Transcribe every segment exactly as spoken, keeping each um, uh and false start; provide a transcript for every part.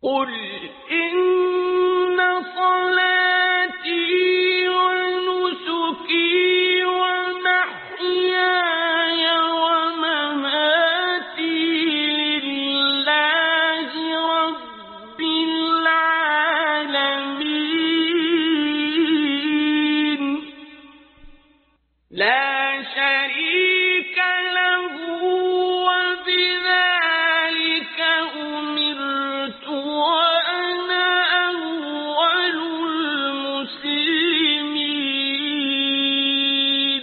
قل إن صلاتي ونسكي ومحياي ومماتي لله رب العالمين لا شريك له وبذلك أمرت وأنا أول المسلمين.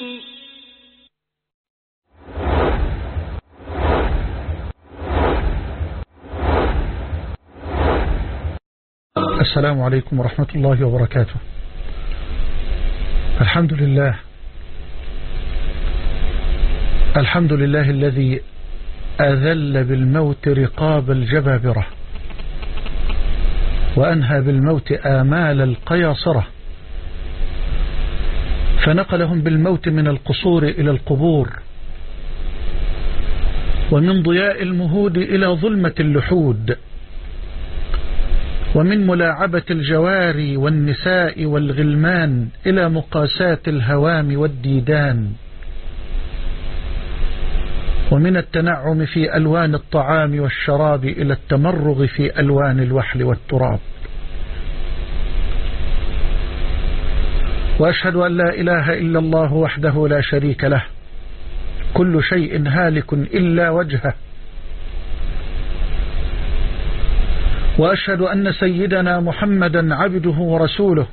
السلام عليكم ورحمة الله وبركاته. الحمد لله الحمد لله الذي أذل بالموت رقاب الجبابرة وأنهى بالموت آمال القياصرة، فنقلهم بالموت من القصور إلى القبور، ومن ضياء المهود إلى ظلمة اللحود، ومن ملاعبة الجواري والنساء والغلمان إلى مقاساة الهوام والديدان، ومن التنعم في ألوان الطعام والشراب إلى التمرغ في ألوان الوحل والتراب. وأشهد أن لا إله إلا الله وحده لا شريك له، كل شيء هالك إلا وجهه. وأشهد أن سيدنا محمدا عبده ورسوله،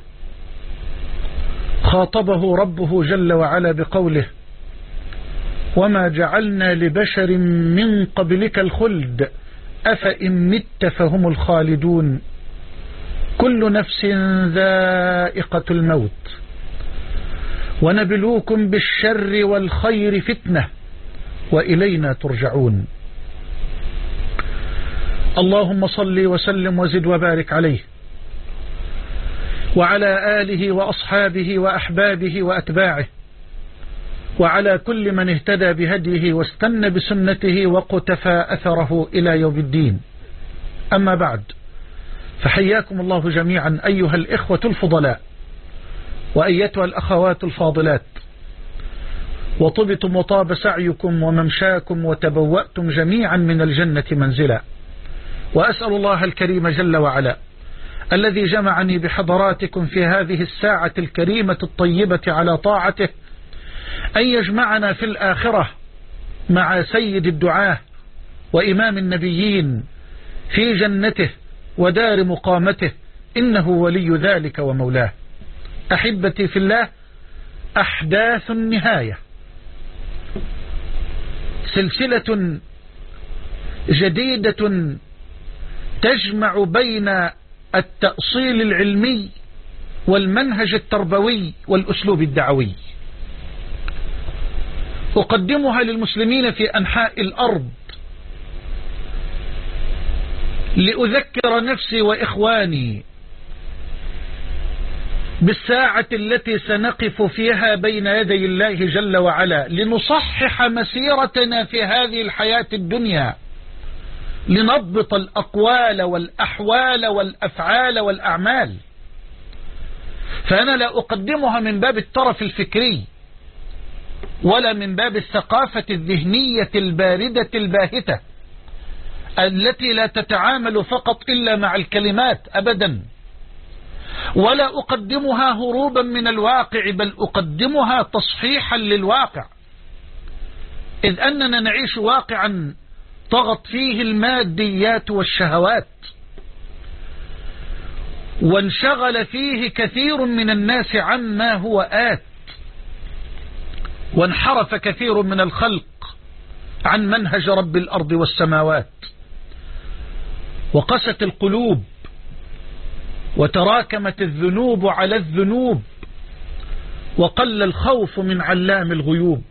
خاطبه ربه جل وعلا بقوله: وما جعلنا لبشر من قبلك الخلد أفإن مت فهم الخالدون كل نفس ذائقة الموت ونبلوكم بالشر والخير فتنة وإلينا ترجعون. اللهم صل وسلم وزد وبارك عليه وعلى آله وأصحابه وأحبابه وأتباعه وعلى كل من اهتدى بهديه واستنى بسنته وقتفى أثره إلى يوم الدين. أما بعد، فحياكم الله جميعا أيها الإخوة الفضلاء وأيتها الأخوات الفاضلات، وطبتم وطاب سعيكم وممشاكم وتبوأتم جميعا من الجنة منزلا. وأسأل الله الكريم جل وعلا الذي جمعني بحضراتكم في هذه الساعة الكريمة الطيبة على طاعته أن يجمعنا في الآخرة مع سيد الدعاة وإمام النبيين في جنته ودار مقامته، إنه ولي ذلك ومولاه. أحبتي في الله، أحداث النهاية سلسلة جديدة تجمع بين التأصيل العلمي والمنهج التربوي والأسلوب الدعوي، أقدمها للمسلمين في أنحاء الأرض لأذكر نفسي وإخواني بالساعة التي سنقف فيها بين يدي الله جل وعلا لنصحح مسيرتنا في هذه الحياة الدنيا، لنضبط الأقوال والأحوال والأفعال والأعمال. فأنا لا أقدمها من باب الترف الفكري ولا من باب الثقافة الذهنية الباردة الباهتة التي لا تتعامل فقط إلا مع الكلمات أبدا، ولا أقدمها هروبا من الواقع، بل أقدمها تصحيحا للواقع، إذ أننا نعيش واقعا طغت فيه الماديات والشهوات، وانشغل فيه كثير من الناس عما هو آت، وانحرف كثير من الخلق عن منهج رب الأرض والسماوات، وقست القلوب وتراكمت الذنوب على الذنوب، وقل الخوف من علام الغيوب.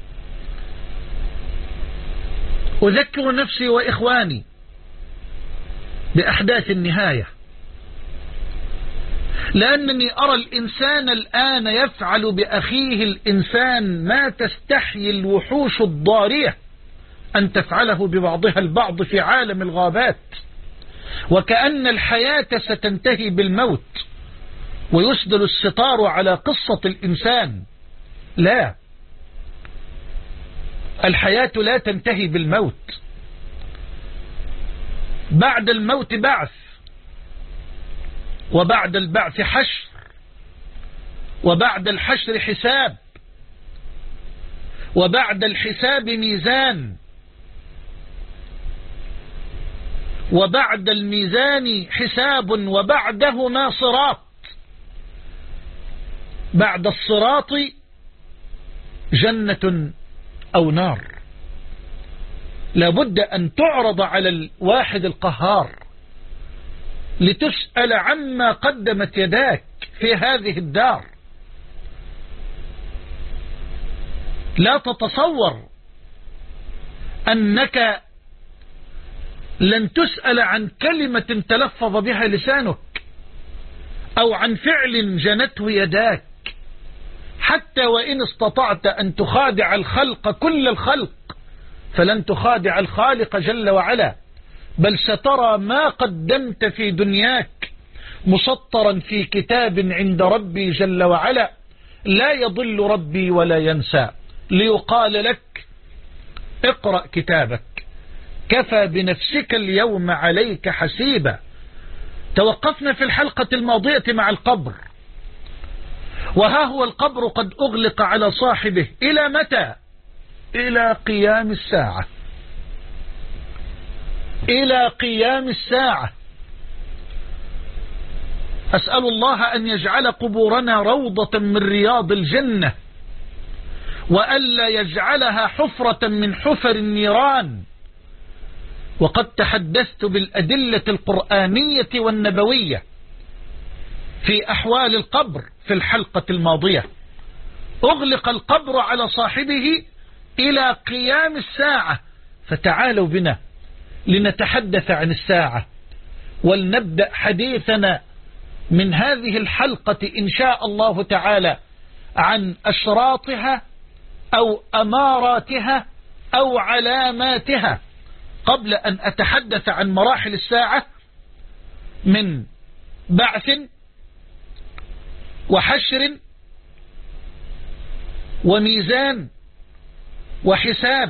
أذكر نفسي وإخواني بأحداث النهاية، لأنني أرى الإنسان الآن يفعل بأخيه الإنسان ما تستحيي الوحوش الضارية أن تفعله ببعضها البعض في عالم الغابات، وكأن الحياة ستنتهي بالموت ويسدل الستار على قصة الإنسان. لا، الحياة لا تنتهي بالموت، بعد الموت بعث، وبعد البعث حشر، وبعد الحشر حساب، وبعد الحساب ميزان، وبعد الميزان حساب، وبعدهما صراط. بعد الصراط جنة أو نار. لابد أن تعرض على الواحد القهار لتسأل عما قدمت يداك في هذه الدار. لا تتصور أنك لن تسأل عن كلمة تلفظ بها لسانك أو عن فعل جنته يداك، حتى وإن استطعت أن تخادع الخلق كل الخلق فلن تخادع الخالق جل وعلا، بل سترى ما قدمت في دنياك مسطرا في كتاب عند ربي جل وعلا لا يضل ربي ولا ينسى، ليقال لك اقرأ كتابك كفى بنفسك اليوم عليك حسيبا. توقفنا في الحلقة الماضية مع القبر، وها هو القبر قد أغلق على صاحبه إلى متى؟ إلى قيام الساعة، إلى قيام الساعة. أسأل الله أن يجعل قبورنا روضة من رياض الجنة، وألا يجعلها حفرة من حفر النيران. وقد تحدثت بالأدلة القرآنية والنبوية في أحوال القبر في الحلقة الماضية. أغلق القبر على صاحبه إلى قيام الساعة، فتعالوا بنا لنتحدث عن الساعة، ولنبدأ حديثنا من هذه الحلقة إن شاء الله تعالى عن أشراطها أو أماراتها أو علاماتها، قبل أن أتحدث عن مراحل الساعة من بعث وحشر وميزان وحساب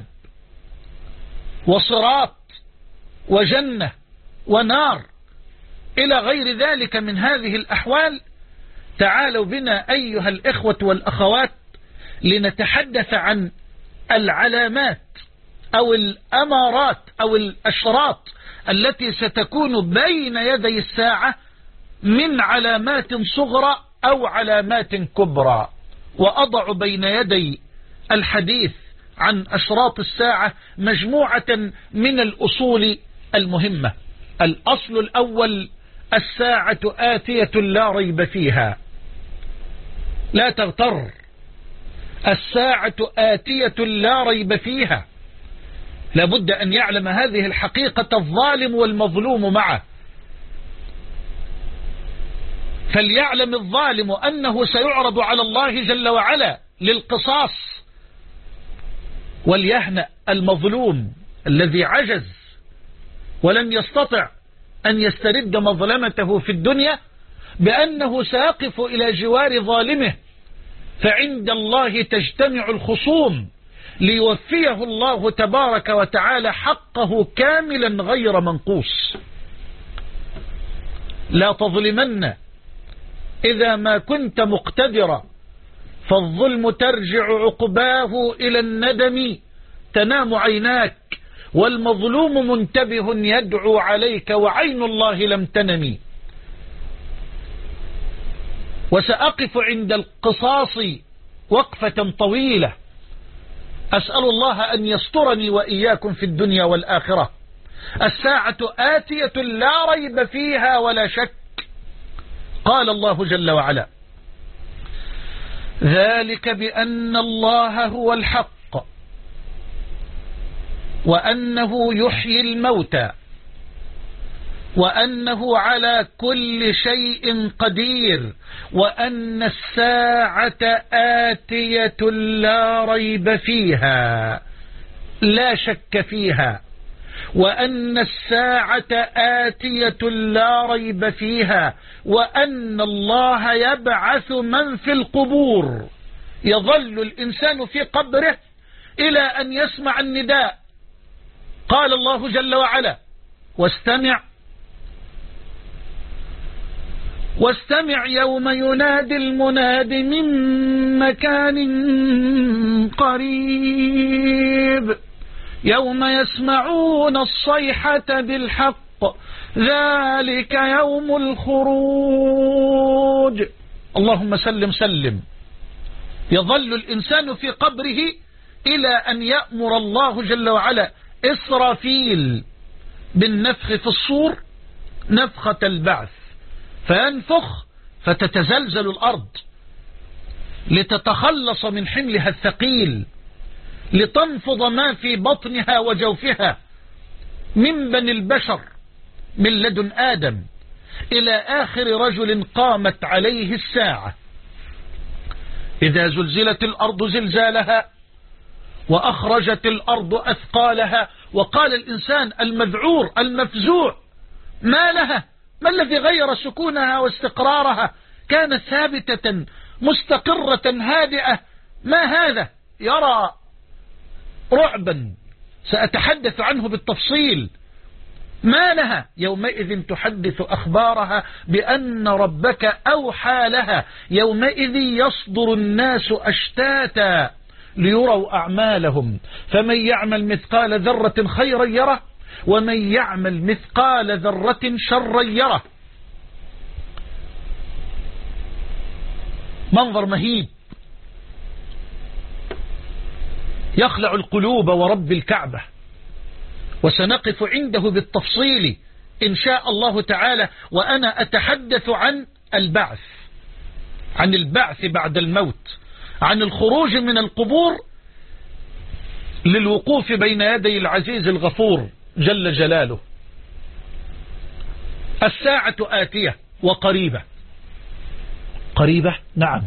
وصراط وجنة ونار إلى غير ذلك من هذه الأحوال. تعالوا بنا أيها الإخوة والأخوات لنتحدث عن العلامات أو الأمارات أو الأشراط التي ستكون بين يدي الساعة من علامات صغرى أو علامات كبرى. وأضع بين يدي الحديث عن أشراط الساعة مجموعة من الأصول المهمة. الأصل الأول: الساعة آتية لا ريب فيها. لا تغتر، الساعة آتية لا ريب فيها. لابد أن يعلم هذه الحقيقة الظالم والمظلوم معه. فليعلم الظالم أنه سيعرض على الله جل وعلا للقصاص، وليهنأ المظلوم الذي عجز ولن يستطع أن يسترد مظلمته في الدنيا بأنه سيقف إلى جوار ظالمه، فعند الله تجتمع الخصوم ليوفيه الله تبارك وتعالى حقه كاملا غير منقوص. لا تظلمن إذا ما كنت مقتدرا، فالظلم ترجع عقباه إلى الندم، تنام عيناك والمظلوم منتبه يدعو عليك وعين الله لم تنم. وسأقف عند القصاص وقفة طويلة، أسأل الله أن يسترني وإياكم في الدنيا والآخرة. الساعة آتية لا ريب فيها ولا شك. قال الله جل وعلا: ذلك بأن الله هو الحق وأنه يحيي الموتى وأنه على كل شيء قدير وأن الساعة آتية لا ريب فيها، لا شك فيها. وأن الساعة آتية لا ريب فيها، وأن الله يبعث من في القبور. يظل الإنسان في قبره إلى أن يسمع النداء. قال الله جل وعلا: واستمع واستمع يوم ينادي المناد من مكان قريب يوم يسمعون الصيحة بالحق ذلك يوم الخروج. اللهم سلم سلم. يظل الإنسان في قبره إلى أن يأمر الله جل وعلا إسرافيل بالنفخ في الصور نفخة البعث، فينفخ فتتزلزل الأرض لتتخلص من حملها الثقيل، لتنفض ما في بطنها وجوفها من بني البشر من لدن آدم إلى آخر رجل قامت عليه الساعة. إذا زلزلت الأرض زلزالها وأخرجت الأرض أثقالها، وقال الإنسان المذعور المفزوع: ما لها؟ ما الذي غير سكونها واستقرارها؟ كانت ثابتة مستقرة هادئة، ما هذا؟ يرى رعبا سأتحدث عنه بالتفصيل. ما لها؟ يومئذ تحدث أخبارها بأن ربك أوحى لها. يومئذ يصدر الناس أشتاتا ليروا أعمالهم، فمن يعمل مثقال ذرة خيرا يره ومن يعمل مثقال ذرة شرا يره. منظر مهيب يخلع القلوب ورب الكعبة، وسنقف عنده بالتفصيل إن شاء الله تعالى، وأنا أتحدث عن البعث، عن البعث بعد الموت، عن الخروج من القبور للوقوف بين يدي العزيز الغفور جل جلاله. الساعة آتية وقريبة. قريبة؟ نعم.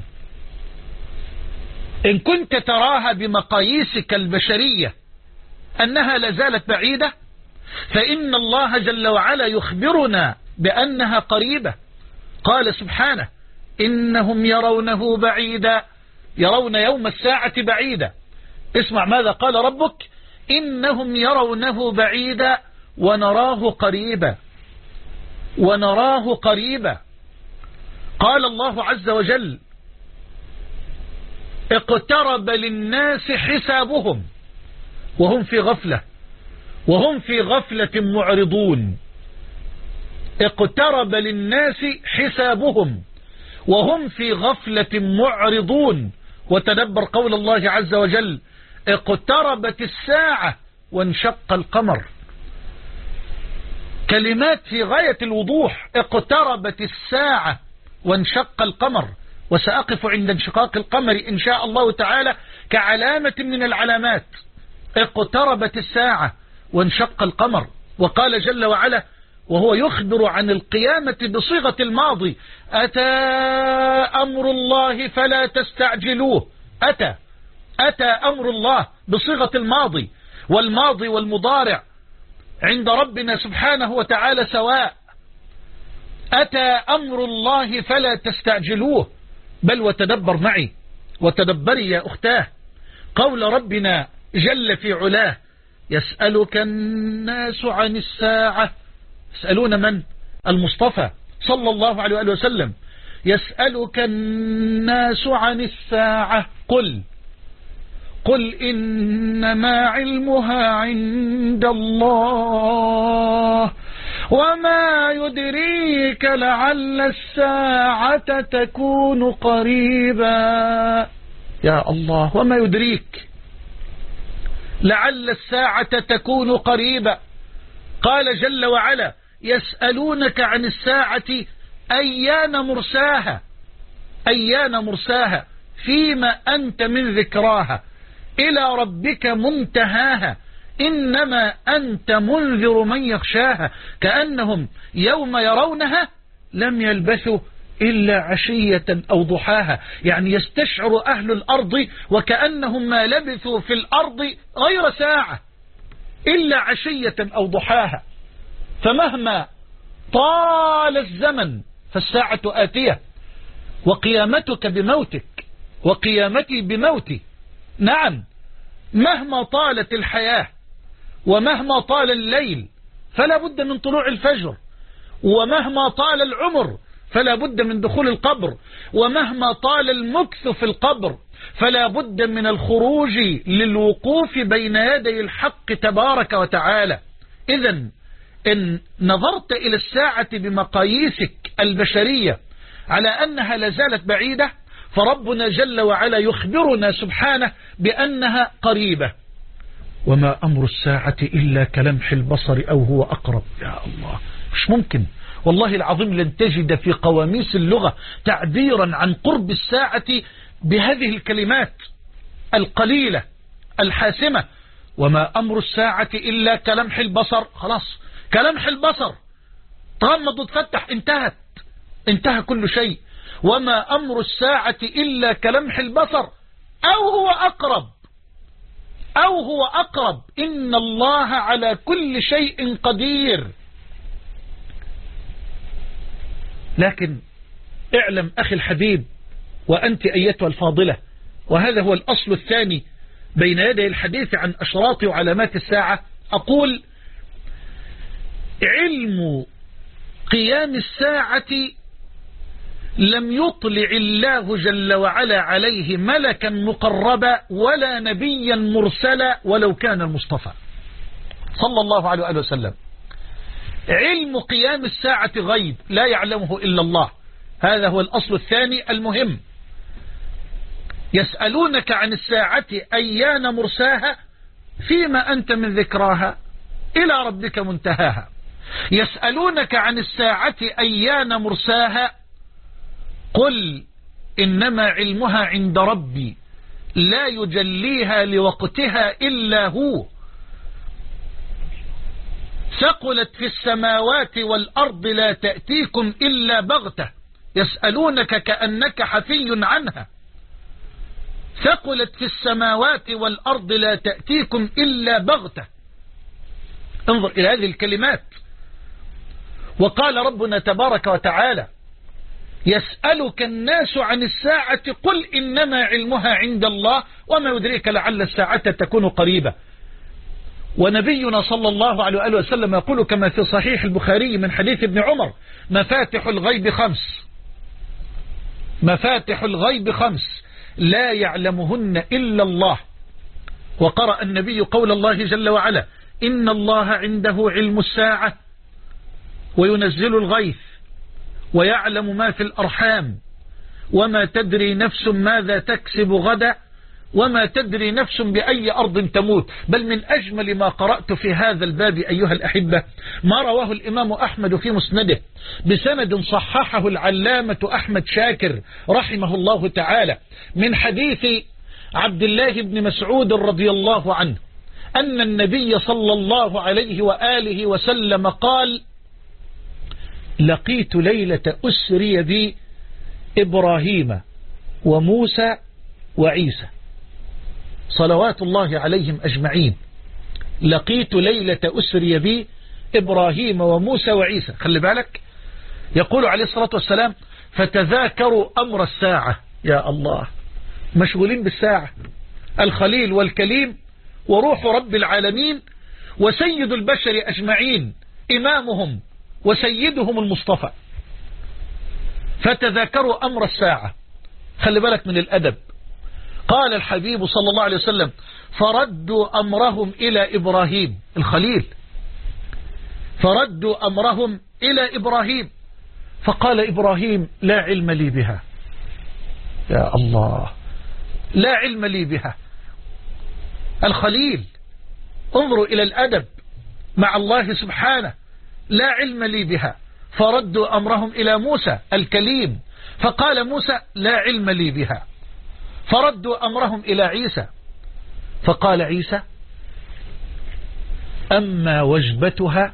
إن كنت تراها بمقاييسك البشرية أنها لازالت بعيدة، فإن الله جل وعلا يخبرنا بأنها قريبة. قال سبحانه: إنهم يرونه بعيدا، يرون يوم الساعة بعيدا. اسمع ماذا قال ربك: إنهم يرونه بعيدا ونراه قريبا، ونراه قريبا. قال الله عز وجل: اقترب للناس حسابهم وهم في غفلة وهم في غفلة معرضون. اقترب للناس حسابهم وهم في غفلة معرضون. وتدبر قول الله عز وجل: اقتربت الساعة وانشق القمر. كلمات في غاية الوضوح. اقتربت الساعة وانشق القمر، وسأقف عند انشقاق القمر إن شاء الله تعالى كعلامة من العلامات. اقتربت الساعة وانشق القمر. وقال جل وعلا وهو يخبر عن القيامة بصيغة الماضي: أتى أمر الله فلا تستعجلوه. أتى أتى أمر الله بصيغة الماضي، والماضي والمضارع عند ربنا سبحانه وتعالى سواء. أتى أمر الله فلا تستعجلوه. بل وتدبر معي وتدبري يا أختاه قول ربنا جل في علاه: يسألك الناس عن الساعة. يسألون من؟ المصطفى صلى الله عليه وآله وسلم. يسألك الناس عن الساعة قل قل إنما علمها عند الله وما يدريك لعل الساعة تكون قريبا. يا الله، وما يدريك لعل الساعة تكون قريبا. قال جل وعلا: يسألونك عن الساعة أيان مرساها. أيان مرساها، فيما أنت من ذكراها، إلى ربك منتهاها، إنما أنت منذر من يخشاها. كأنهم يوم يرونها لم يلبثوا إلا عشية أو ضحاها. يعني يستشعر أهل الأرض وكأنهم ما لبثوا في الأرض غير ساعة. إلا عشية أو ضحاها، فمهما طال الزمن فالساعة آتية، وقيامتك بموتك وقيامتي بموتي. نعم، مهما طالت الحياة ومهما طال الليل فلا بد من طلوع الفجر، ومهما طال العمر فلا بد من دخول القبر، ومهما طال المكث في القبر فلا بد من الخروج للوقوف بين يدي الحق تبارك وتعالى. إذن إن نظرت إلى الساعة بمقاييسك البشرية على أنها لازالت بعيدة، فربنا جل وعلا يخبرنا سبحانه بأنها قريبة. وما أمر الساعة إلا كلمح البصر أو هو أقرب. يا الله، مش ممكن والله العظيم لن تجد في قواميس اللغة تعبيرا عن قرب الساعة بهذه الكلمات القليلة الحاسمة. وما أمر الساعة إلا كلمح البصر. خلاص، كلمح البصر، تغمض وتفتح، انتهت، انتهى كل شيء. وما أمر الساعة إلا كلمح البصر أو هو أقرب، أو هو أقرب، إن الله على كل شيء قدير. لكن اعلم أخي الحبيب وأنت أيتها الفاضلة، وهذا هو الأصل الثاني بين يدي الحديث عن أشراط وعلامات الساعة، أقول علم قيام الساعة لم يطلع الله جل وعلا عليه ملكا مقربا ولا نبيا مرسلا ولو كان المصطفى صلى الله عليه وآله وسلم. علم قيام الساعة غيب لا يعلمه إلا الله، هذا هو الأصل الثاني المهم. يسألونك عن الساعة أيان مرساها فيما أنت من ذكراها إلى ربك منتهاها. يسألونك عن الساعة أيان مرساها قل إنما علمها عند ربي لا يجليها لوقتها إلا هو ثقلت في السماوات والأرض لا تأتيكم إلا بغتة يسألونك كأنك حفي عنها ثقلت في السماوات والأرض لا تأتيكم إلا بغتة. انظر إلى هذه الكلمات. وقال ربنا تبارك وتعالى يسألك الناس عن الساعة قل إنما علمها عند الله وما يدريك لعل الساعة تكون قريبة. ونبينا صلى الله عليه وآله وسلم يقول كما في صحيح البخاري من حديث ابن عمر مفاتح الغيب خمس مفاتح الغيب خمس لا يعلمهن إلا الله. وقرأ النبي قول الله جل وعلا إن الله عنده علم الساعة وينزل الغيث ويعلم ما في الأرحام وما تدري نفس ماذا تكسب غدا وما تدري نفس بأي أرض تموت. بل من أجمل ما قرأت في هذا الباب أيها الأحبة ما رواه الإمام أحمد في مسنده بسند صححه العلامة أحمد شاكر رحمه الله تعالى من حديث عبد الله بن مسعود رضي الله عنه أن النبي صلى الله عليه وآله وسلم قال لقيت ليلة أسري بي إبراهيم وموسى وعيسى صلوات الله عليهم أجمعين. لقيت ليلة أسري بي إبراهيم وموسى وعيسى. خلي بالك يقول عليه الصلاة والسلام فتذاكروا أمر الساعة. يا الله، مشغولين بالساعة. الخليل والكليم وروح رب العالمين وسيد البشر أجمعين إمامهم وسيدهم المصطفى. فتذاكروا أمر الساعة. خلي بالك من الأدب. قال الحبيب صلى الله عليه وسلم فردوا أمرهم إلى إبراهيم الخليل فردوا أمرهم إلى إبراهيم فقال إبراهيم لا علم لي بها. يا الله، لا علم لي بها. الخليل، انظروا إلى الأدب مع الله سبحانه. لا علم لي بها. فردوا أمرهم إلى موسى الكليم فقال موسى لا علم لي بها. فردوا أمرهم إلى عيسى فقال عيسى أما وجبتها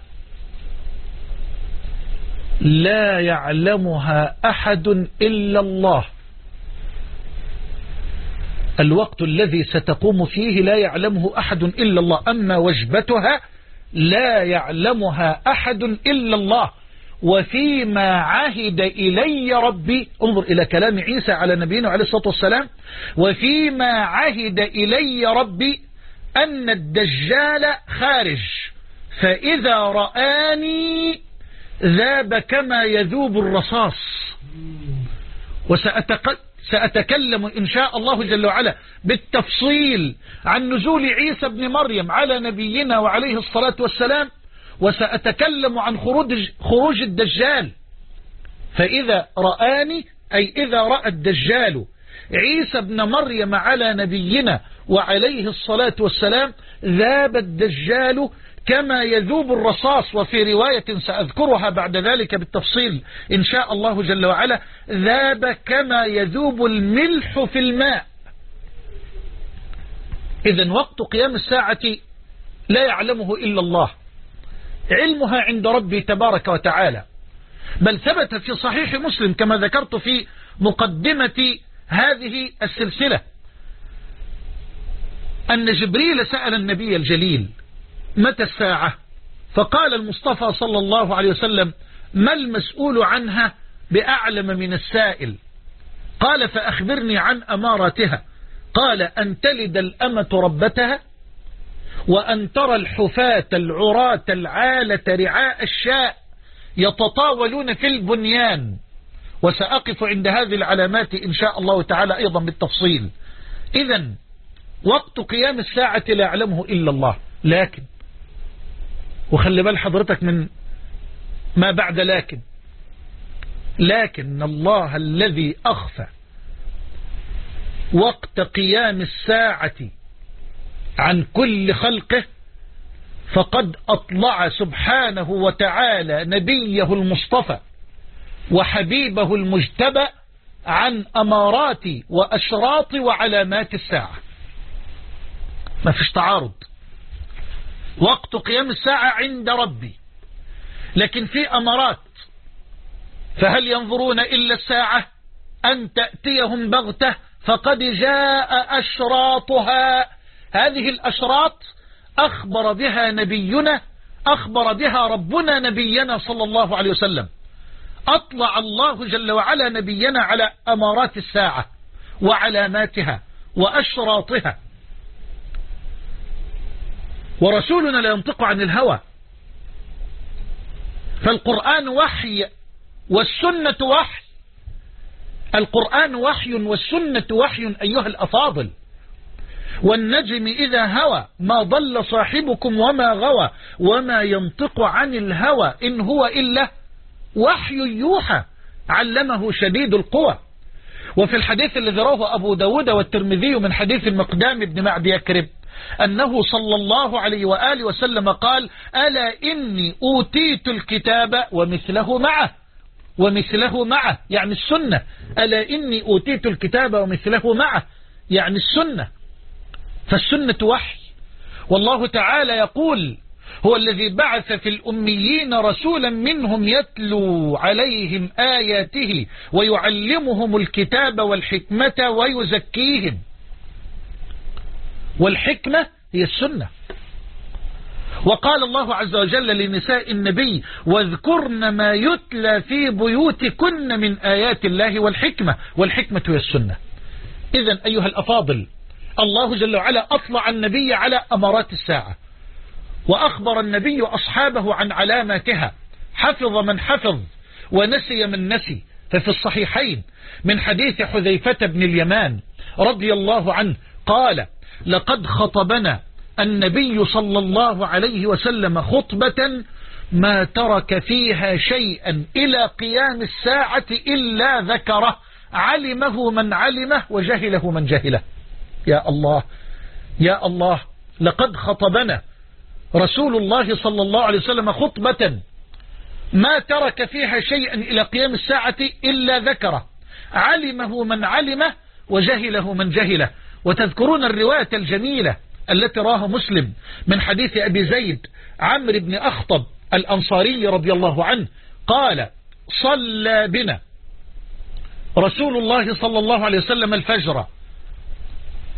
لا يعلمها أحد إلا الله الوقت الذي ستقوم فيه لا يعلمه أحد إلا الله، أما وجبتها لا يعلمها أحد إلا الله. وفيما عهد إلي ربي، انظر إلى كلام عيسى على نبينا عليه الصلاة والسلام، وفيما عهد إلي ربي أن الدجال خارج، فإذا رآني ذاب كما يذوب الرصاص. وسأتكلم إن شاء الله جل وعلا بالتفصيل عن نزول عيسى بن مريم على نبينا وعليه الصلاة والسلام، وسأتكلم عن خروج, خروج الدجال. فإذا رآني أي إذا رأى الدجال عيسى بن مريم على نبينا وعليه الصلاة والسلام ذاب الدجال كما يذوب الرصاص. وفي رواية سأذكرها بعد ذلك بالتفصيل إن شاء الله جل وعلا، ذاب كما يذوب الملح في الماء. إذن وقت قيام الساعة لا يعلمه إلا الله، علمها عند ربي تبارك وتعالى. بل ثبت في صحيح مسلم كما ذكرت في مقدمة هذه السلسلة أن جبريل سأل النبي الجليل متى الساعة؟ فقال المصطفى صلى الله عليه وسلم ما المسؤول عنها بأعلم من السائل؟ قال فأخبرني عن أماراتها. قال أن تلد الأمة ربتها، وأن ترى الحفاة العراة العالة رعاء الشاء يتطاولون في البنيان. وسأقف عند هذه العلامات إن شاء الله تعالى أيضا بالتفصيل. إذن وقت قيام الساعة لا يعلمه إلا الله، لكن وخلي بال حضرتك من ما بعد لكن لكن الله الذي أخفى وقت قيام الساعة عن كل خلقه فقد أطلع سبحانه وتعالى نبيه المصطفى وحبيبه المجتبى عن أمارات وأشراط وعلامات الساعة. ما فيش تعارض، وقت قيام الساعة عند ربي، لكن في أمارات. فهل ينظرون إلا الساعة أن تأتيهم بغتة فقد جاء أشراطها. هذه الأشراط أخبر بها نبينا، أخبر بها ربنا نبينا صلى الله عليه وسلم. أطلع الله جل وعلا نبينا على أمارات الساعة وعلاماتها وأشراطها. ورسولنا لا ينطق عن الهوى، فالقرآن وحي والسنة وحي. القرآن وحي والسنة وحي أيها الأفاضل. والنجم إذا هوى ما ضل صاحبكم وما غوى وما ينطق عن الهوى إن هو إلا وحي يوحى علمه شديد القوى. وفي الحديث الذي رواه أبو داود والترمذي من حديث المقدام بن معد يكرب أنه صلى الله عليه وآله وسلم قال ألا إني أوتيت الكتاب ومثله معه. ومثله معه يعني السنة. ألا إني أوتيت الكتاب ومثله معه يعني السنة. فالسنة وحي. والله تعالى يقول هو الذي بعث في الأميين رسولا منهم يتلو عليهم آياته ويعلمهم الكتاب والحكمة ويزكيهم. والحكمة هي السنة. وقال الله عز وجل لنساء النبي واذكرن ما يتلى في بيوتكن من آيات الله والحكمة. والحكمة هي السنة. إذن أيها الأفاضل، الله جل وعلا أطلع النبي على أمارات الساعة، وأخبر النبي أصحابه عن علاماتها، حفظ من حفظ ونسي من نسي. ففي الصحيحين من حديث حذيفة بن اليمان رضي الله عنه قال لقد خطبنا النبي صلى الله عليه وسلم خطبة ما ترك فيها شيئا إلى قيام الساعة إلا ذكره، علمه من علمه وجهله من جهله. يا الله يا الله، لقد خطبنا رسول الله صلى الله عليه وسلم خطبة ما ترك فيها شيئا إلى قيام الساعة إلا ذكره، علمه من علمه وجهله من جهله. وتذكرون الرواية الجميلة التي راه مسلم من حديث أبي زيد عمرو بن أخطب الأنصاري رضي الله عنه قال صلى بنا رسول الله صلى الله عليه وسلم الفجر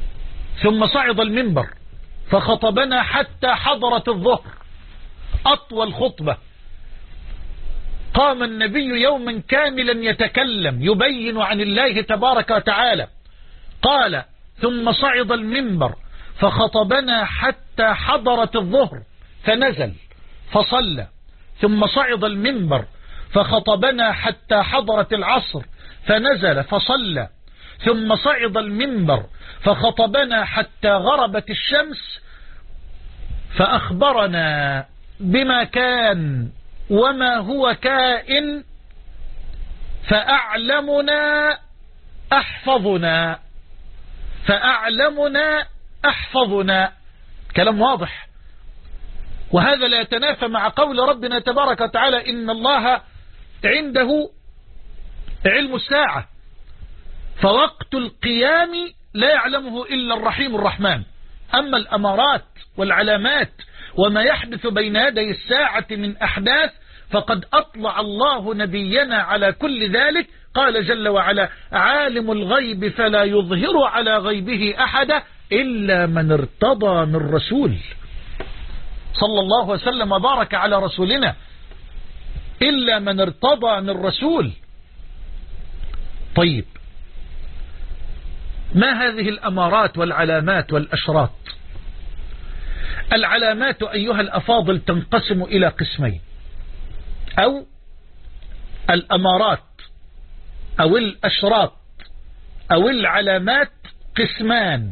ثم صعد المنبر فخطبنا حتى حضرت الظهر، أطول خطبة. قام النبي يوما كاملا يتكلم يبين عن الله تبارك وتعالى. قال ثم صعد المنبر فخطبنا حتى حضرت الظهر فنزل فصلى، ثم صعد المنبر فخطبنا حتى حضرت العصر فنزل فصلى، ثم صعد المنبر فخطبنا حتى غربت الشمس فأخبرنا بما كان وما هو كائن فأعلمنا أحفظنا فأعلمنا أحفظنا. كلام واضح، وهذا لا يتنافى مع قول ربنا تبارك وتعالى إن الله عنده علم الساعة فوقت القيام لا يعلمه إلا الرحيم الرحمن. أما الأمارات والعلامات وما يحدث بين يدي الساعة من أحداث فقد أطلع الله نبينا على كل ذلك. قال جل وعلا عالم الغيب فلا يظهر على غيبه أحدا إلا من ارتضى من رسول. صلى الله وسلم وبارك على رسولنا. إلا من ارتضى من رسول. طيب، ما هذه الأمارات والعلامات والأشراط؟ العلامات أيها الأفاضل تنقسم إلى قسمين، أو الأمارات أو الأشراط أو العلامات قسمان: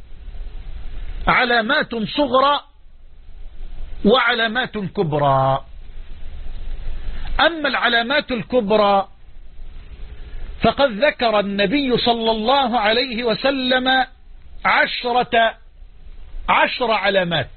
علامات صغرى وعلامات كبرى. أما العلامات الكبرى فقد ذكر النبي صلى الله عليه وسلم عشرة عشر علامات.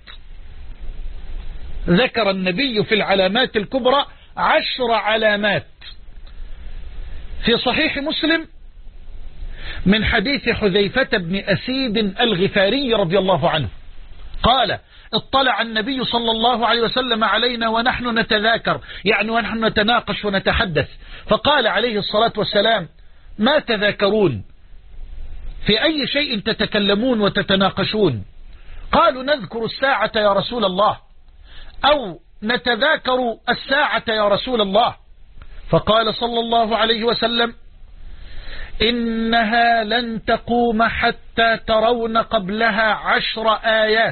ذكر النبي في العلامات الكبرى عشر علامات في صحيح مسلم من حديث حذيفة بن أسيد الغفاري رضي الله عنه قال اطلع النبي صلى الله عليه وسلم علينا ونحن نتذاكر، يعني ونحن نتناقش ونتحدث، فقال عليه الصلاة والسلام ما تذاكرون؟ في أي شيء تتكلمون وتتناقشون؟ قالوا نذكر الساعة يا رسول الله، أو نتذاكر الساعة يا رسول الله. فقال صلى الله عليه وسلم إنها لن تقوم حتى ترون قبلها عشر آيات.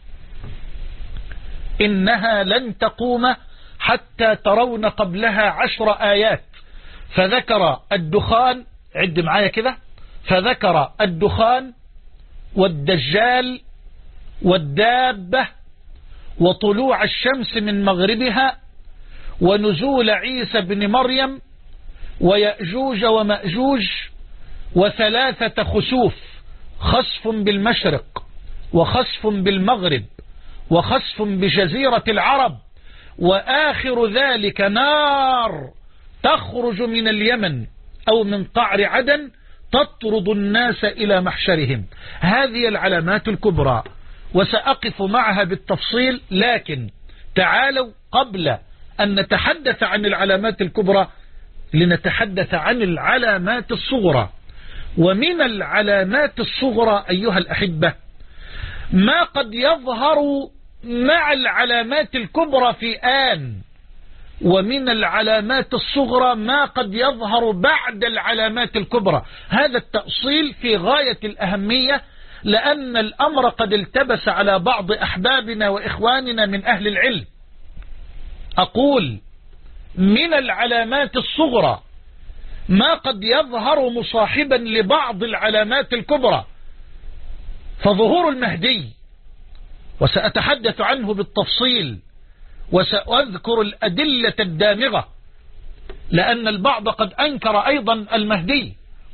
إنها لن تقوم حتى ترون قبلها عشر آيات. فذكر الدخان، عد معايا كده، فذكر الدخان والدجال والدابة وطلوع الشمس من مغربها ونزول عيسى بن مريم ويأجوج ومأجوج وثلاثة خسوف: خسف بالمشرق وخسف بالمغرب وخسف بجزيرة العرب، وآخر ذلك نار تخرج من اليمن أو من قعر عدن تطرد الناس إلى محشرهم. هذه العلامات الكبرى وسأقف معها بالتفصيل، لكن تعالوا قبل أن نتحدث عن العلامات الكبرى لنتحدث عن العلامات الصغرى. ومن العلامات الصغرى أيها الأحبة ما قد يظهر مع العلامات الكبرى في آن، ومن العلامات الصغرى ما قد يظهر بعد العلامات الكبرى. هذا التأصيل في غاية الأهمية، لأن الأمر قد التبس على بعض أحبابنا وإخواننا من أهل العلم. أقول من العلامات الصغرى ما قد يظهر مصاحبا لبعض العلامات الكبرى، فظهور المهدي، وسأتحدث عنه بالتفصيل وسأذكر الأدلة الدامغة، لأن البعض قد أنكر أيضا المهدي.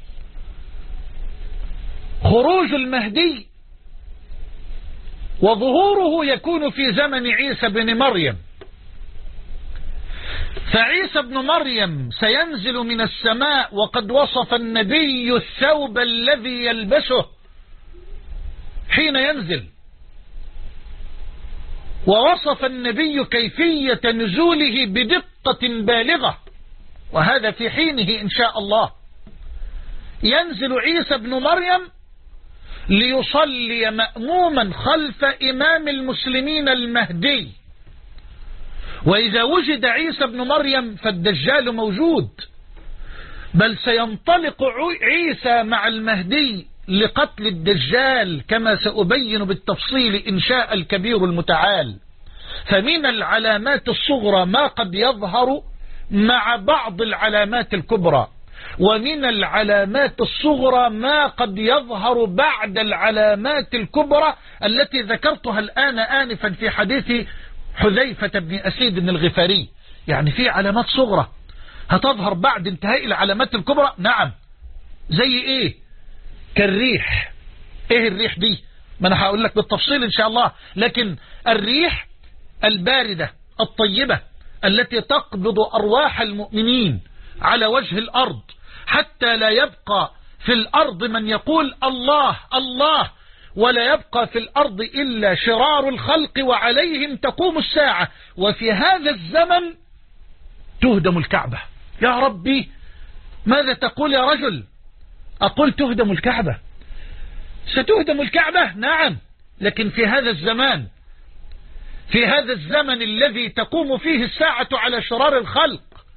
خروج المهدي وظهوره يكون في زمن عيسى بن مريم، فعيسى بن مريم سينزل من السماء وقد وصف النبي الثوب الذي يلبسه حين ينزل، ووصف النبي كيفية نزوله بدقة بالغة، وهذا في حينه إن شاء الله. ينزل عيسى بن مريم ليصلي مأموما خلف إمام المسلمين المهدي. وإذا وجد عيسى بن مريم فالدجال موجود، بل سينطلق عيسى مع المهدي لقتل الدجال كما سأبين بالتفصيل إن شاء الكبير المتعال. فمن العلامات الصغرى ما قد يظهر مع بعض العلامات الكبرى، ومن العلامات الصغرى ما قد يظهر بعد العلامات الكبرى التي ذكرتها الآن آنفا في حديث حذيفة بن أسيد الغفاري. يعني في علامات صغرى هتظهر بعد انتهاء العلامات الكبرى. نعم، زي ايه؟ كالريح. ايه الريح دي؟ ما انا هقول لك بالتفصيل ان شاء الله. لكن الريح الباردة الطيبة التي تقبض أرواح المؤمنين على وجه الأرض حتى لا يبقى في الأرض من يقول الله الله، ولا يبقى في الأرض إلا شرار الخلق وعليهم تقوم الساعة. وفي هذا الزمن تهدم الكعبة. يا ربي، ماذا تقول يا رجل؟ أقول تهدم الكعبة. ستهدم الكعبة، نعم، لكن في هذا الزمان، في هذا الزمن الذي تقوم فيه الساعة على شرار الخلق،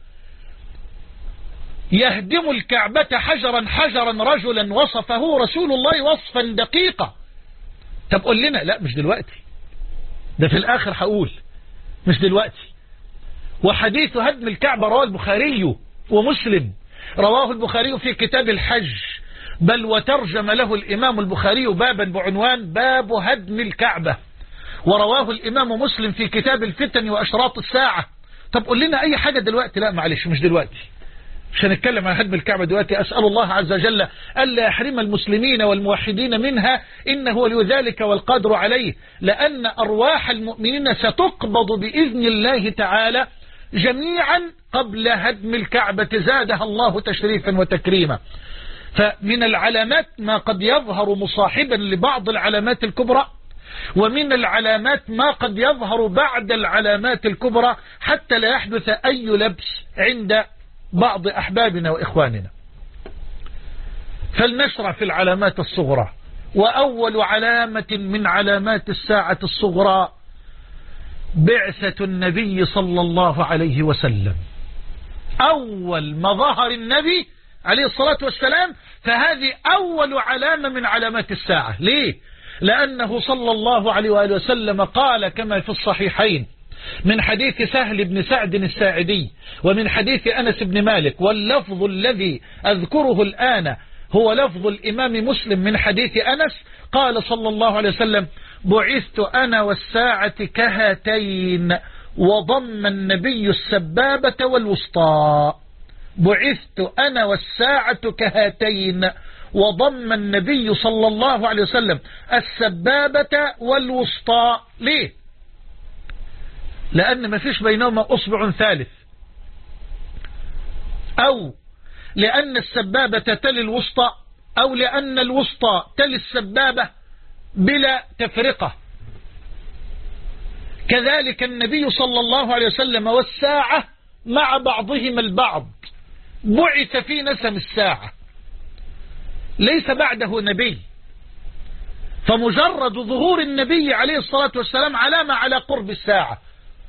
يهدم الكعبة حجرا حجرا رجلا وصفه رسول الله وصفا دقيقا. طب قول لنا. لا، مش دلوقتي، ده في الآخر هقول، مش دلوقتي. وحديث هدم الكعبة رواه البخاري ومسلم. رواه البخاري في كتاب الحج، بل وترجم له الإمام البخاري بابا بعنوان باب هدم الكعبة، ورواه الإمام مسلم في كتاب الفتن وأشراط الساعة. طب قول لنا أي حاجة دلوقتي. لا معلش، مش دلوقتي، مش هنتكلم عن هدم الكعبة دلوقتي. أسأل الله عز وجل ألا يحرم المسلمين والموحدين منها، إنه ولي ذلك والقادر عليه، لأن أرواح المؤمنين ستقبض بإذن الله تعالى جميعا قبل هدم الكعبة زادها الله تشريفا وتكريما. فمن العلامات ما قد يظهر مصاحبا لبعض العلامات الكبرى، ومن العلامات ما قد يظهر بعد العلامات الكبرى حتى لا يحدث أي لبس عند بعض أحبابنا وإخواننا. فلنشرع في العلامات الصغرى. وأول علامة من علامات الساعة الصغرى بعثة النبي صلى الله عليه وسلم. أول ما ظهر النبي عليه الصلاة والسلام فهذه أول علامة من علامات الساعة. ليه؟ لأنه صلى الله عليه وآله وسلم قال كما في الصحيحين من حديث سهل بن سعد الساعدي ومن حديث أنس بن مالك، واللفظ الذي أذكره الآن هو لفظ الإمام مسلم من حديث أنس، قال صلى الله عليه وسلم: بعثت أنا والساعة كهاتين، وضم النبي السبابة والوسطى. بعثت أنا والساعة كهاتين، وضم النبي صلى الله عليه وسلم السبابة والوسطى. ليه؟ لأن ما فيش بينهما أصبع ثالث، أو لأن السبابة تلي الوسطى، أو لأن الوسطى تلي السبابة بلا تفرقة. كذلك النبي صلى الله عليه وسلم والساعة مع بعضهم البعض، بعث في نسم الساعة، ليس بعده نبي. فمجرد ظهور النبي عليه الصلاة والسلام علامة على قرب الساعة.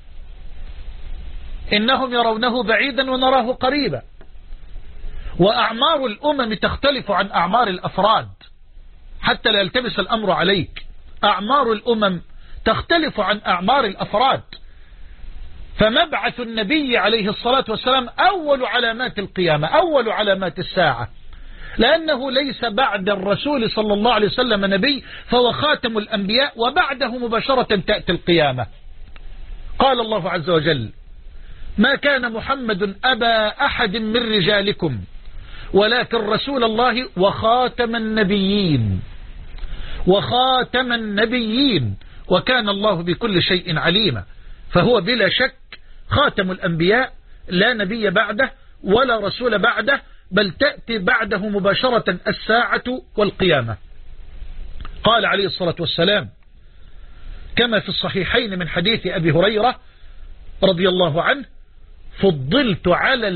إنهم يرونه بعيدا ونراه قريبا. وأعمار الأمم تختلف عن أعمار الأفراد، حتى لا يلتبس الأمر عليك. أعمار الأمم تختلف عن أعمار الأفراد. فمبعث النبي عليه الصلاة والسلام أول علامات القيامة، أول علامات الساعة، لأنه ليس بعد الرسول صلى الله عليه وسلم نبي، فهو خاتم الأنبياء، وبعده مباشرة تأتي القيامة. قال الله عز وجل: ما كان محمد أبا أحد من رجالكم ولكن رسول الله وخاتم النبيين، وخاتم النبيين، وكان الله بكل شيء عليما. فهو بلا شك خاتم الأنبياء، لا نبي بعده ولا رسول بعده، بل تأتي بعده مباشرة الساعة والقيامة. قال عليه الصلاة والسلام كما في الصحيحين من حديث أبي هريرة رضي الله عنه: فضلت على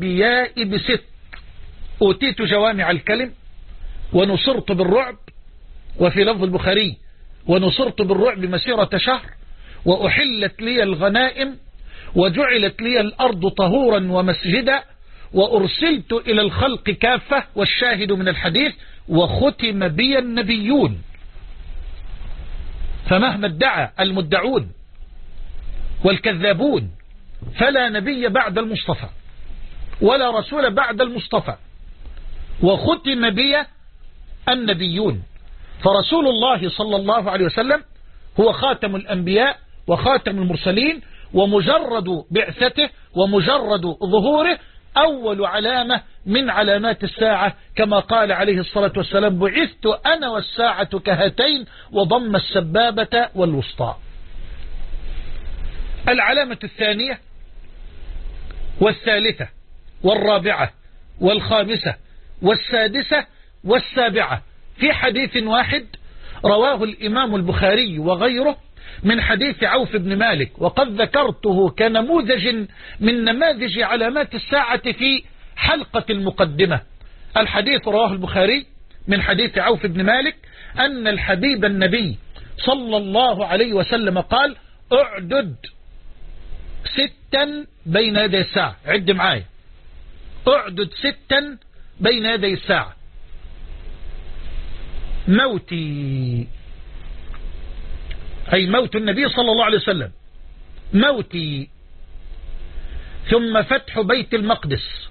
الأنبياء بست، أوتيت جوامع الكلم، ونصرت بالرعب، وفي لفظ البخاري ونصرت بالرعب مسيرة شهر وأحلت لي الغنائم وجعلت لي الأرض طهورا ومسجدا وأرسلت إلى الخلق كافة، والشاهد من الحديث وختم بي النبيون. فمهما ادعى المدعون والكذابون فلا نبي بعد المصطفى ولا رسول بعد المصطفى، وختم بي النبيون. فرسول الله صلى الله عليه وسلم هو خاتم الأنبياء وخاتم المرسلين، ومجرد بعثته ومجرد ظهوره أول علامة من علامات الساعة، كما قال عليه الصلاة والسلام بعثت أنا والساعة كهاتين، وضم السبابة والوسطى. العلامة الثانية والثالثة والرابعة والخامسة والسادسة والسابعة في حديث واحد رواه الإمام البخاري وغيره من حديث عوف بن مالك، وقد ذكرته كنموذج من نماذج علامات الساعة في حلقة المقدمة. الحديث رواه البخاري من حديث عوف بن مالك أن الحبيب النبي صلى الله عليه وسلم قال اعدد ستا بين يدي الساعة. عد معايا، اعدد ستا بين يدي الساعة: موتي، أي موت النبي صلى الله عليه وسلم، موتي، ثم فتح بيت المقدس،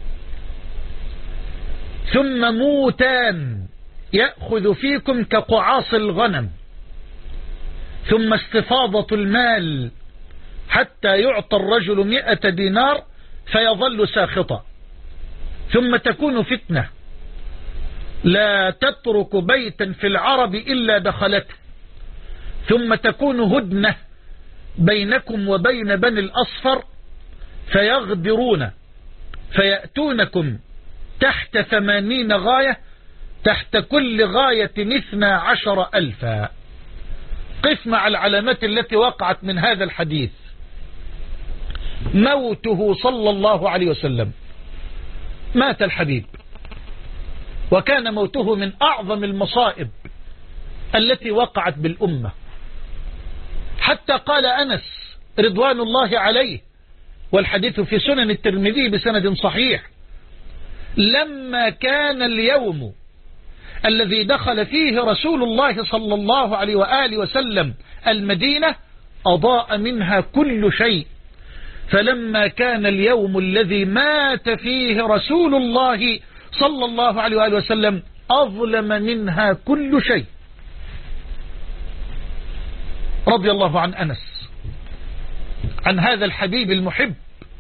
ثم موتان يأخذ فيكم كقعاص الغنم، ثم استفاضة المال حتى يعطى الرجل مئة دينار فيظل ساخطا، ثم تكون فتنة لا تترك بيتا في العرب إلا دخلته، ثم تكون هدنة بينكم وبين بني الأصفر فيغدرون فيأتونكم تحت ثمانين غاية، تحت كل غاية اثنى عشر ألفا. قف مع العلامات التي وقعت من هذا الحديث. موته صلى الله عليه وسلم، مات الحبيب، وكان موته من أعظم المصائب التي وقعت بالأمة، حتى قال أنس رضوان الله عليه، والحديث في سنن الترمذي بسند صحيح: لما كان اليوم الذي دخل فيه رسول الله صلى الله عليه وآله وسلم المدينة أضاء منها كل شيء، فلما كان اليوم الذي مات فيه رسول الله صلى الله عليه وآله وسلم أظلم منها كل شيء. رضي الله عن أنس، عن هذا الحبيب المحب.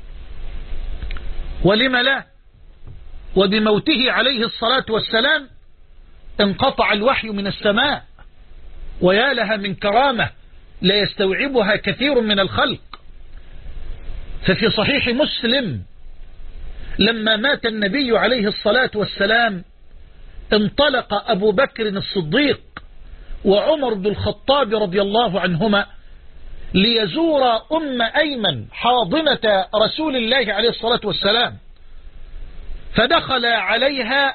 ولم لا، وبموته عليه الصلاة والسلام انقطع الوحي من السماء، ويا لها من كرامة لا يستوعبها كثير من الخلق. ففي صحيح مسلم لما مات النبي عليه الصلاة والسلام انطلق أبو بكر الصديق وعمر بن الخطاب رضي الله عنهما ليزور أم أيمن حاضنة رسول الله عليه الصلاة والسلام، فدخل عليها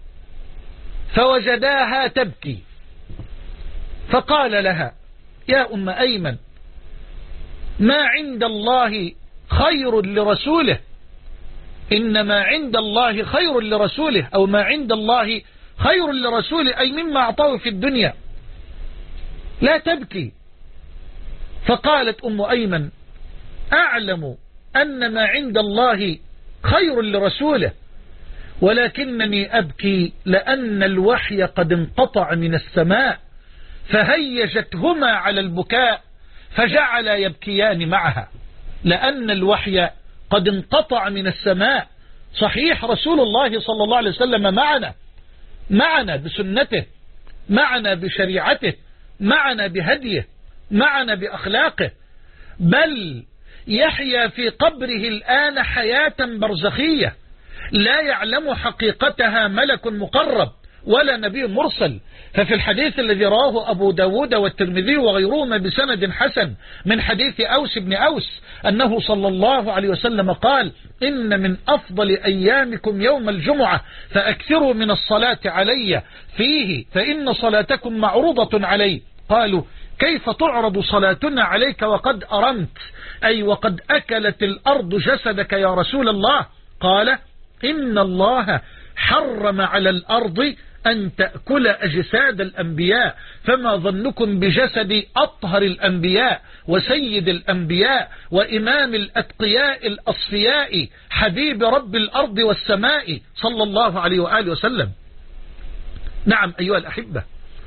فوجداها تبكي، فقال لها: يا أم أيمن، ما عند الله خير لرسوله، إنما عند الله خير لرسوله، أو ما عند الله خير لرسوله أي مما أعطاه في الدنيا، لا تبكي. فقالت أم أيمن: أعلم أن ما عند الله خير لرسوله، ولكنني أبكي لأن الوحي قد انقطع من السماء. فهيجتهما على البكاء فجعلا يبكيان معها، لأن الوحي قد انقطع من السماء. صحيح رسول الله صلى الله عليه وسلم معنا، معنا بسنته، معنا بشريعته، معنا بهديه، معنا بأخلاقه، بل يحيا في قبره الآن حياة برزخية لا يعلم حقيقتها ملك مقرب ولا نبي مرسل. ففي الحديث الذي رواه أبو داود والترمذي وغيرهما بسند حسن من حديث أوس بن أوس أنه صلى الله عليه وسلم قال: إن من أفضل أيامكم يوم الجمعة فأكثروا من الصلاة علي فيه فإن صلاتكم معروضة علي. قالوا: كيف تعرض صلاتنا عليك وقد أرمت، أي وقد أكلت الأرض جسدك يا رسول الله؟ قال: إن الله حرم على الأرض أن تأكل أجساد الأنبياء، فما ظنكم بجسد أطهر الأنبياء وسيد الأنبياء وإمام الأتقياء الأصفياء حبيب رب الأرض والسماء صلى الله عليه وآله وسلم. نعم أيها الأحبة،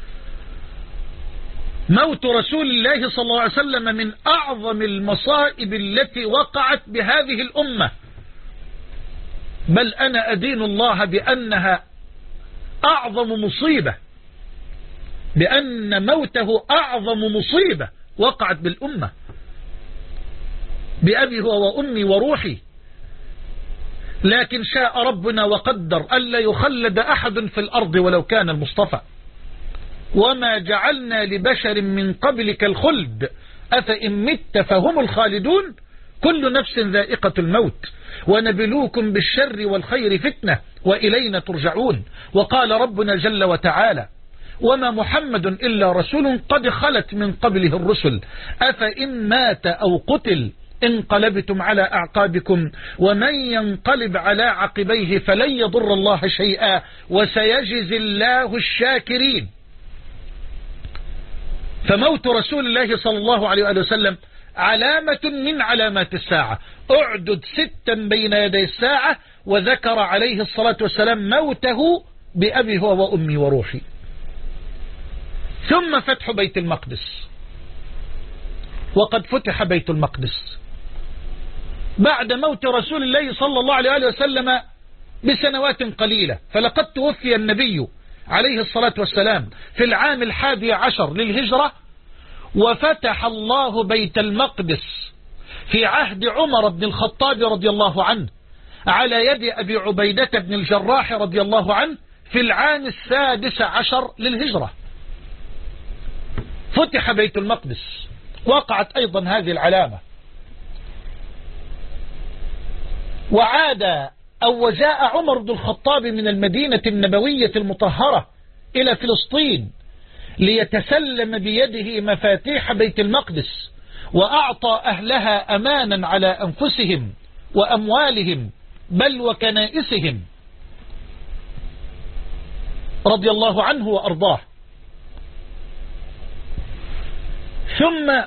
موت رسول الله صلى الله عليه وسلم من أعظم المصائب التي وقعت بهذه الأمة، بل أنا أدين الله بأنها أعظم مصيبة، بأن موته أعظم مصيبة وقعت بالأمة، بأبي هو وأمي وروحي. لكن شاء ربنا وقدر ألا يخلد أحد في الأرض ولو كان المصطفى. وما جعلنا لبشر من قبلك الخلد أفإن مت فهم الخالدون كل نفس ذائقة الموت ونبلوكم بالشر والخير فتنة وإلينا ترجعون. وقال ربنا جل وتعالى: وما محمد إلا رسول قد خلت من قبله الرسل أفإن مات أو قتل انقلبتم على أعقابكم ومن ينقلب على عقبيه فلن يضر الله شيئا وسيجزي الله الشاكرين. فموت رسول الله صلى الله عليه وسلم علامة من علامات الساعة. اعدد ستا بين يدي الساعة، وذكر عليه الصلاة والسلام موته بأبي هو وأمي وروحي. ثم فتح بيت المقدس، وقد فتح بيت المقدس بعد موت رسول الله صلى الله عليه وسلم بسنوات قليلة. فلقد توفي النبي عليه الصلاة والسلام في العام الحادي عشر للهجرة، وفتح الله بيت المقدس في عهد عمر بن الخطاب رضي الله عنه على يد أبي عبيدة بن الجراح رضي الله عنه في العام السادس عشر للهجرة. فتح بيت المقدس، وقعت أيضا هذه العلامة. وعاد أو وجاء عمر بن الخطاب من المدينة النبوية المطهرة إلى فلسطين ليتسلم بيده مفاتيح بيت المقدس، وأعطى أهلها أمانا على أنفسهم وأموالهم بل وكنائسهم رضي الله عنه وأرضاه. ثم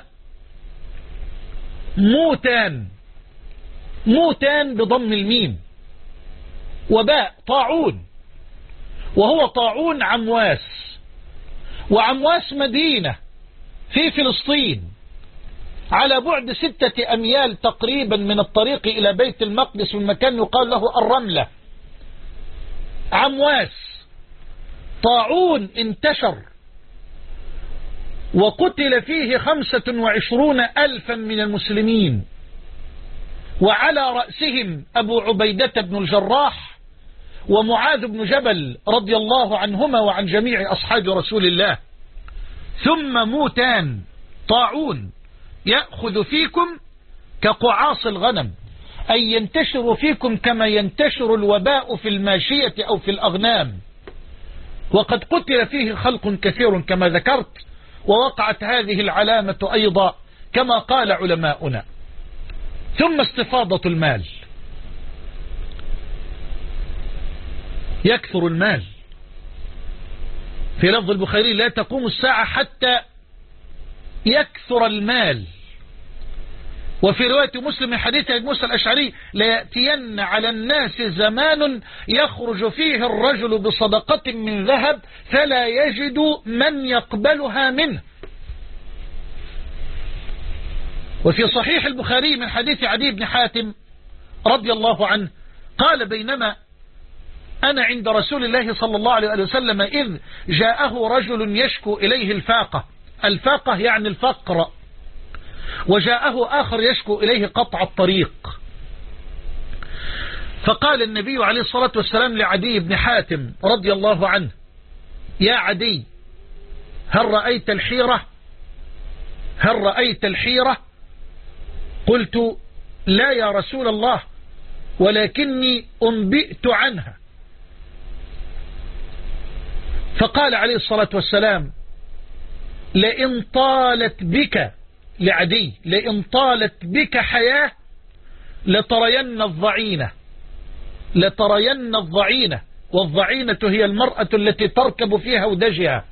موتان، موتان بضم الميم وباء، طاعون، وهو طاعون عمواس. وعمواس مدينة في فلسطين على بعد ستة أميال تقريبا من الطريق إلى بيت المقدس من مكان يقال له الرملة. عمواس طاعون انتشر وقتل فيه خمسة وعشرون ألفا من المسلمين، وعلى رأسهم أبو عبيدة بن الجراح ومعاذ بن جبل رضي الله عنهما وعن جميع أصحاب رسول الله. ثم موتان، طاعون يأخذ فيكم كقعاص الغنم، أي ينتشر فيكم كما ينتشر الوباء في الماشية أو في الأغنام، وقد قتل فيه خلق كثير كما ذكرت. ووقعت هذه العلامة أيضا كما قال علماؤنا. ثم استفاضة المال، يكثر المال. في لفظ البخاري: لا تقوم الساعة حتى يكثر المال. وفي رواية مسلم من حديث أبي موسى الأشعري: ليأتين على الناس زمان يخرج فيه الرجل بصدقة من ذهب فلا يجد من يقبلها منه. وفي صحيح البخاري من حديث عدي بن حاتم رضي الله عنه قال: بينما أنا عند رسول الله صلى الله عليه وسلم إذ جاءه رجل يشكو إليه الفاقة، الفاقة يعني الفقر، وجاءه آخر يشكو إليه قطع الطريق. فقال النبي عليه الصلاة والسلام لعدي بن حاتم رضي الله عنه: يا عدي هل رأيت الحيرة هل رأيت الحيرة قلت لا يا رسول الله ولكني أنبئت عنها. فقال عليه الصلاة والسلام لئن طالت بك لعدي لئن طالت بك حياة لترين الضعينة لترين الضعينة والضعينة هي المرأة التي تركب في هودجها.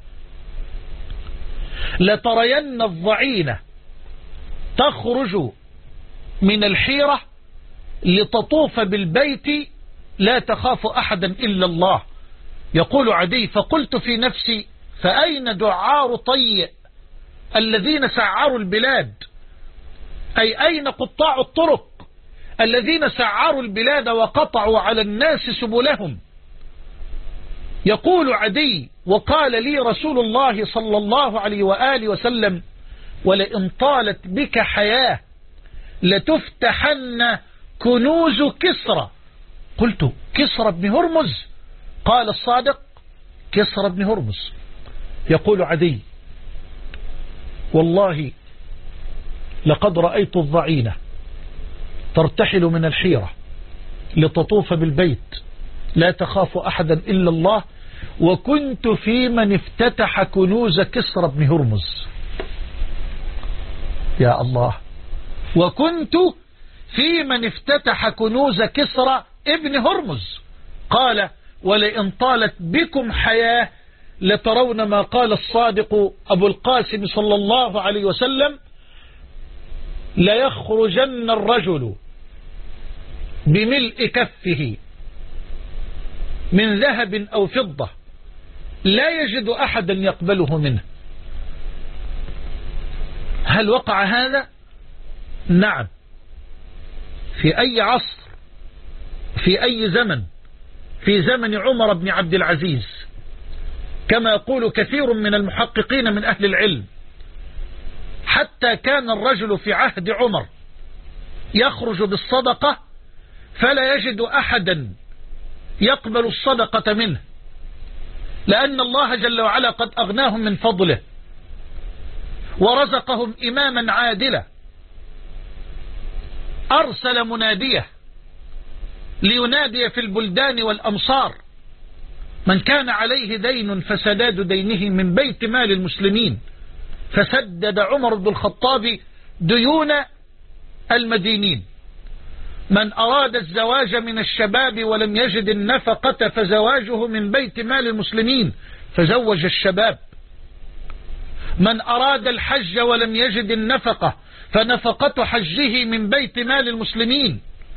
لترين الضعينة تخرج من الحيرة لتطوف بالبيت لا تخاف أحدا إلا الله. يقول عدي فقلت في نفسي فأين دعار طي الذين سعروا البلاد أي أين قطاع الطرق الذين سعروا البلاد وقطعوا على الناس سبلهم. يقول عدي وقال لي رسول الله صلى الله عليه وآله وسلم ولئن طالت بك حياة لتفتحن كنوز كسرى. قلت كسرى بن هرمز؟ قال الصادق كسرى بن هرمز. يقول عدي والله لقد رأيت الضعينة ترتحل من الحيرة لتطوف بالبيت لا تخاف أحدا إلا الله وكنت في من افتتح كنوز كسرى بن هرمز. يا الله وكنت في من افتتح كنوز كسرى ابن هرمز. قال ولئن طالت بكم حياة لترون ما قال الصادق أبو القاسم صلى الله عليه وسلم ليخرجن الرجل بملء كفه من ذهب أو فضة لا يجد أحدا يقبله منه. هل وقع هذا؟ نعم. في أي عصر في أي زمن؟ في زمن عمر بن عبد العزيز كما يقول كثير من المحققين من أهل العلم. حتى كان الرجل في عهد عمر يخرج بالصدقة فلا يجد أحدا يقبل الصدقة منه لأن الله جل وعلا قد أغناهم من فضله ورزقهم إماما عادلا. أرسل مناديه لينادي في البلدان والأمصار من كان عليه دين فسداد دينه من بيت مال المسلمين. فسدد عمر بن الخطاب ديون المدينين. من أراد الزواج من الشباب ولم يجد النفقة فزواجه من بيت مال المسلمين فزوج الشباب. من أراد الحج ولم يجد النفقة فنفقة حجه من بيت مال المسلمين.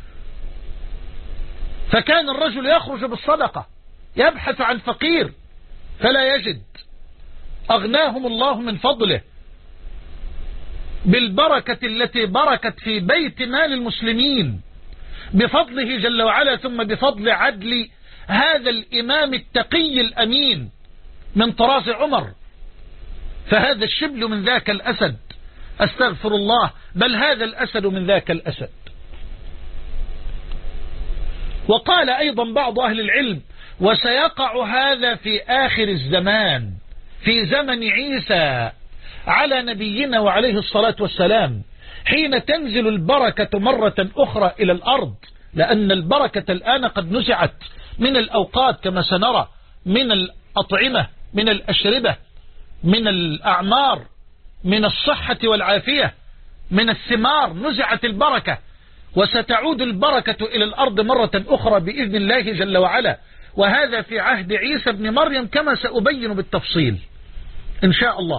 فكان الرجل يخرج بالصدقة يبحث عن فقير فلا يجد. أغناهم الله من فضله بالبركة التي بركت في بيت مال المسلمين بفضله جل وعلا ثم بفضل عدل هذا الإمام التقي الأمين من طراز عمر. فهذا الشبل من ذاك الأسد أستغفر الله بل هذا الأسد من ذاك الأسد. وقال أيضا بعض أهل العلم وسيقع هذا في آخر الزمان في زمن عيسى على نبينا وعليه الصلاة والسلام حين تنزل البركة مرة أخرى إلى الأرض لأن البركة الآن قد نزعت من الأوقات كما سنرى من الأطعمة من الأشربة من الأعمار من الصحة والعافية من الثمار نزعت البركة وستعود البركة إلى الأرض مرة أخرى بإذن الله جل وعلا. وهذا في عهد عيسى بن مريم كما سأبين بالتفصيل إن شاء الله.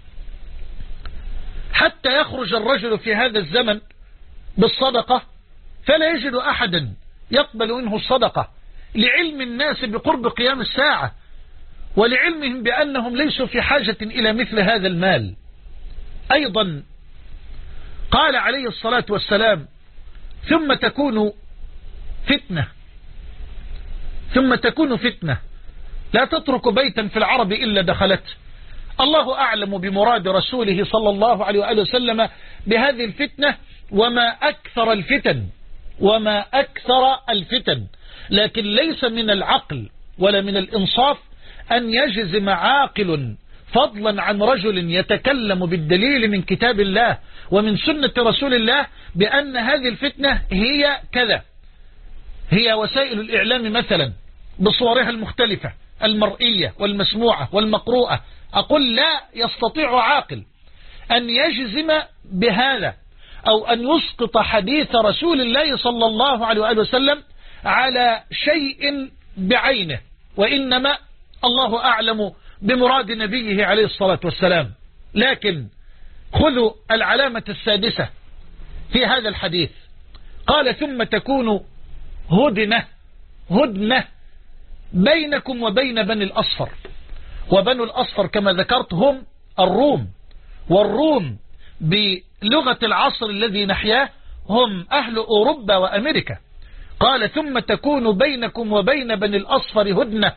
حتى يخرج الرجل في هذا الزمن بالصدقة فلا يجد أحدا يقبل منه الصدقة لعلم الناس بقرب قيام الساعة ولعلمهم بأنهم ليسوا في حاجة إلى مثل هذا المال. أيضا قال عليه الصلاة والسلام ثم تكون فتنة ثم تكون فتنة لا تترك بيتا في العرب إلا دخلته. الله أعلم بمراد رسوله صلى الله عليه وآله وسلم بهذه الفتنة وما أكثر الفتن وما أكثر الفتن. لكن ليس من العقل ولا من الإنصاف أن يجزم عاقل فضلا عن رجل يتكلم بالدليل من كتاب الله ومن سنة رسول الله بأن هذه الفتنة هي كذا، هي وسائل الإعلام مثلا بصورها المختلفة المرئية والمسموعة والمقروءة، أقول لا يستطيع عاقل أن يجزم بهذا أو أن يسقط حديث رسول الله صلى الله عليه وآله وسلم على شيء بعينه، وإنما الله أعلم بمراد نبيه عليه الصلاة والسلام. لكن خذوا العلامة السادسة في هذا الحديث، قال ثم تكون هدنة هدنة بينكم وبين بني الأصفر. وبنو الأصفر كما ذكرت هم الروم، والروم بلغة العصر الذي نحياه هم أهل أوروبا وأمريكا. قال ثم تكون بينكم وبين بني الأصفر هدنة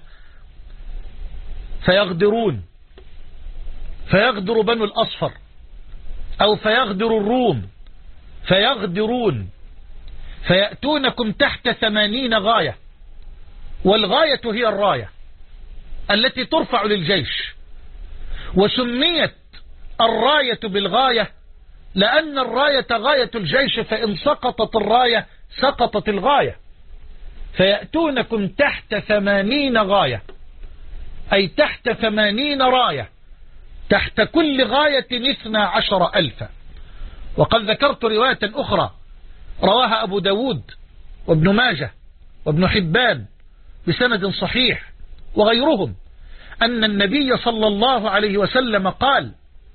فيغدرون، فيغدر بنو الأصفر أو فيغدر الروم فيغدرون فيأتونكم تحت ثمانين غاية، والغاية هي الراية التي ترفع للجيش، وسميت الراية بالغاية لأن الراية غاية الجيش، فإن سقطت الراية سقطت الغاية. فيأتونكم تحت ثمانين غاية أي تحت ثمانين راية، تحت كل غاية اثنى عشر ألفا. وقد ذكرت رواية أخرى رواها أبو داود وابن ماجه وابن حبان بسند صحيح وغيرهم أن النبي صلى الله عليه وسلم قال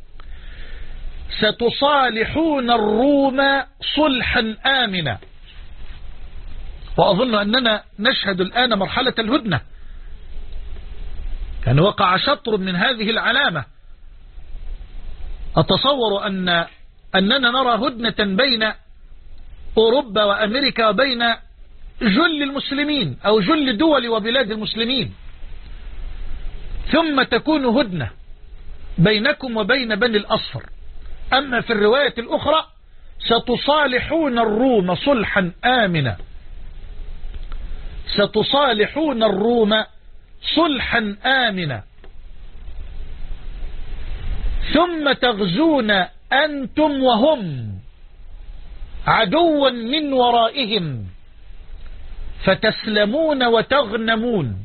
ستصالحون الروم صلحا آمنا. وأظن أننا نشهد الآن مرحلة الهدنة، يعني وقع شطر من هذه العلامة. أتصور أن أننا نرى هدنة بين أوروبا وأمريكا وبين جل المسلمين أو جل دول وبلاد المسلمين. ثم تكون هدنة بينكم وبين بني الأصفر. أما في الرواية الأخرى ستصالحون الروم صلحا آمنا، ستصالحون الروم صلحا آمنا ثم تغزون أنتم وهم عدوا من ورائهم فتسلمون وتغنمون،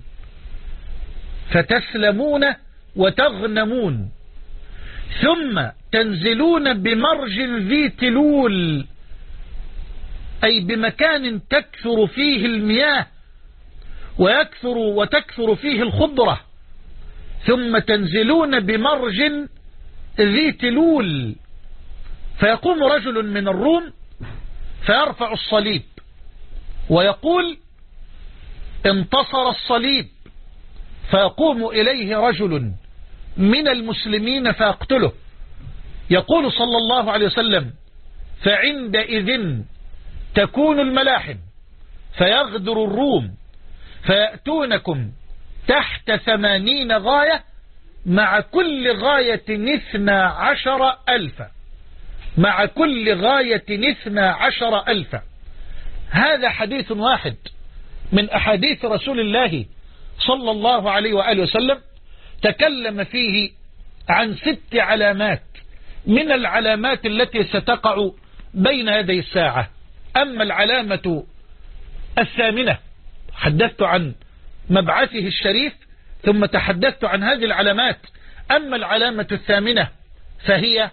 فتسلمون وتغنمون ثم تنزلون بمرج ذي تلول أي بمكان تكثر فيه المياه ويكثر وتكثر فيه الخضرة، ثم تنزلون بمرج ذي تلول فيقوم رجل من الروم فيرفع الصليب ويقول انتصر الصليب، فيقوم إليه رجل من المسلمين فيقتله. يقول صلى الله عليه وسلم فعندئذ تكون الملاحم فيغدر الروم فيأتونكم تحت ثمانين غاية مع كل غاية اثنى عشر ألفا، مع كل غاية اثنى عشر ألفا. هذا حديث واحد من أحاديث رسول الله صلى الله عليه وآله وسلم تكلم فيه عن ست علامات من العلامات التي ستقع بين يدي الساعة. أما العلامة الثامنة حدثت عن مبعثه الشريف ثم تحدثت عن هذه العلامات. أما العلامة الثامنة فهي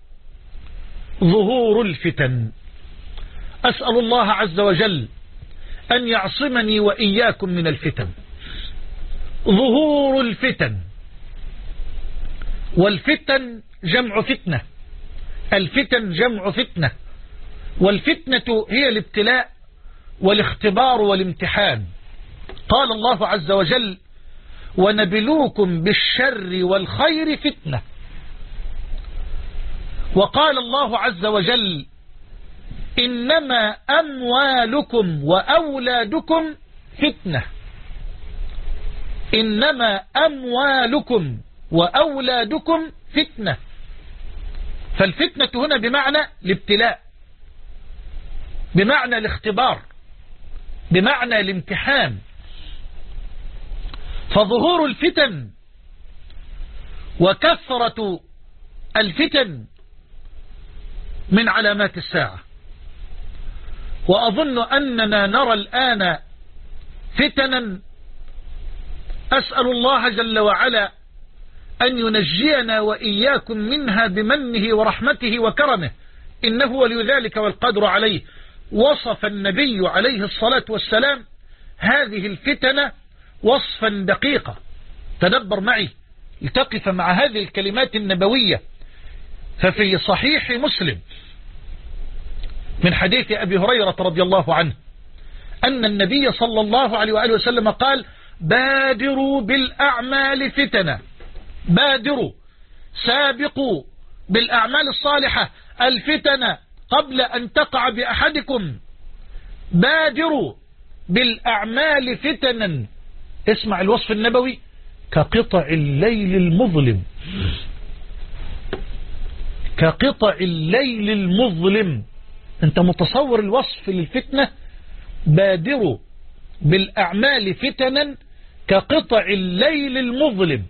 ظهور الفتن. أسأل الله عز وجل أن يعصمني وإياكم من الفتن. ظهور الفتن، والفتن جمع فتنة، الفتن جمع فتنة، والفتنة هي الابتلاء والاختبار والامتحان. قال الله عز وجل ونبلوكم بالشر والخير فتنة. وقال الله عز وجل إنما أموالكم وأولادكم فتنة، إنما أموالكم وأولادكم فتنة. فالفتنة هنا بمعنى الابتلاء، بمعنى الاختبار، بمعنى الامتحان. فظهور الفتن وكثرة الفتن من علامات الساعة. وأظن أننا نرى الآن فتنا أسأل الله جل وعلا أن ينجينا وإياكم منها بمنه ورحمته وكرمه، إنه ولي ذلك والقدر عليه. وصف النبي عليه الصلاة والسلام هذه الفتن وصفا دقيقا. تدبر معي لتقف مع هذه الكلمات النبوية. ففي صحيح مسلم من حديث أبي هريرة رضي الله عنه أن النبي صلى الله عليه وآله وسلم قال: بادروا بالأعمال فتنة، بادروا سابقوا بالأعمال الصالحة الفتنة قبل أن تقع بأحدكم، بادروا بالأعمال فتنا. اسمع الوصف النبوي: كقطع الليل المظلم، كقطع الليل المظلم. انت متصور الوصف للفتنة؟ بادروا بالأعمال فتنا كقطع الليل المظلم،